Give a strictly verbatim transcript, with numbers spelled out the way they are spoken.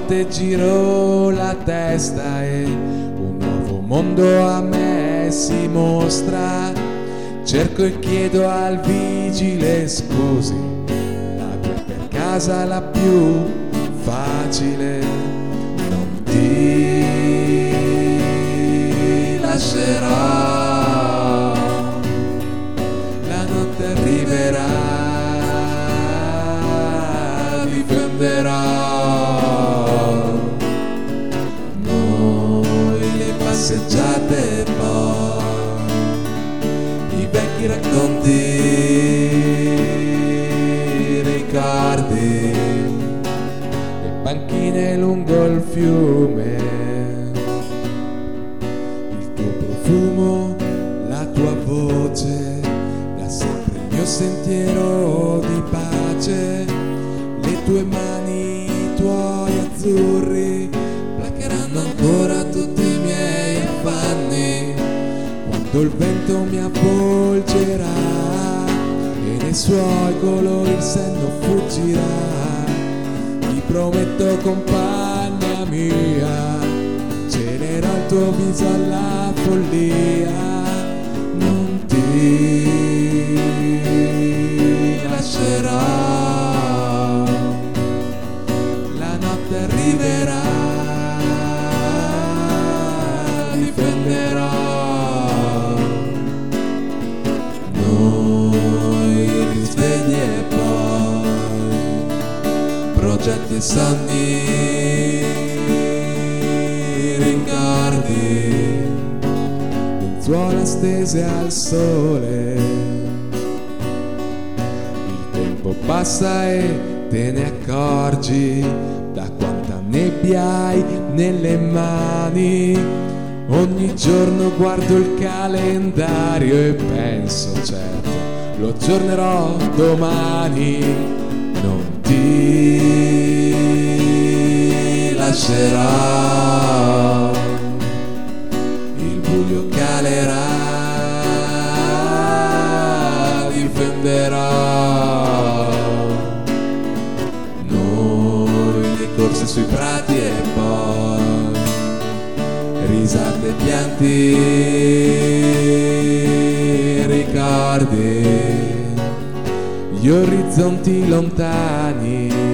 volte giro la testa e un nuovo mondo a me si mostra. Cerco e chiedo al vigile scusi, la via per casa la più facile. Non ti lascerò, la notte arriverà, difenderò noi le passeggiate, poi i vecchi racconti, ricordi, le panchine lungo il fiume, il tuo profumo, la tua voce, da sempre il mio sentiero di pace. Le tue mani, i tuoi azzurri placheranno ancora tutti i miei affanni quando il vento mi avvolgerà e nei suoi colori il senno fuggirà. Ti prometto, compagna mia, celerò il tuo viso alla follia. Non ti lascerò, la notte arriverà, difenderò noi risvegli e poi progetti e sogni, ricordi, lenzuola stese al sole. Il tempo passa e te ne accorgi da quanta nebbia hai nelle mani. Ogni giorno guardo il calendario e penso, certo, lo aggiornerò domani. Non ti lascerò, il buio calerà, difenderò noi le corse sui prati e poi risate e pianti, ricordi, gli orizzonti lontani.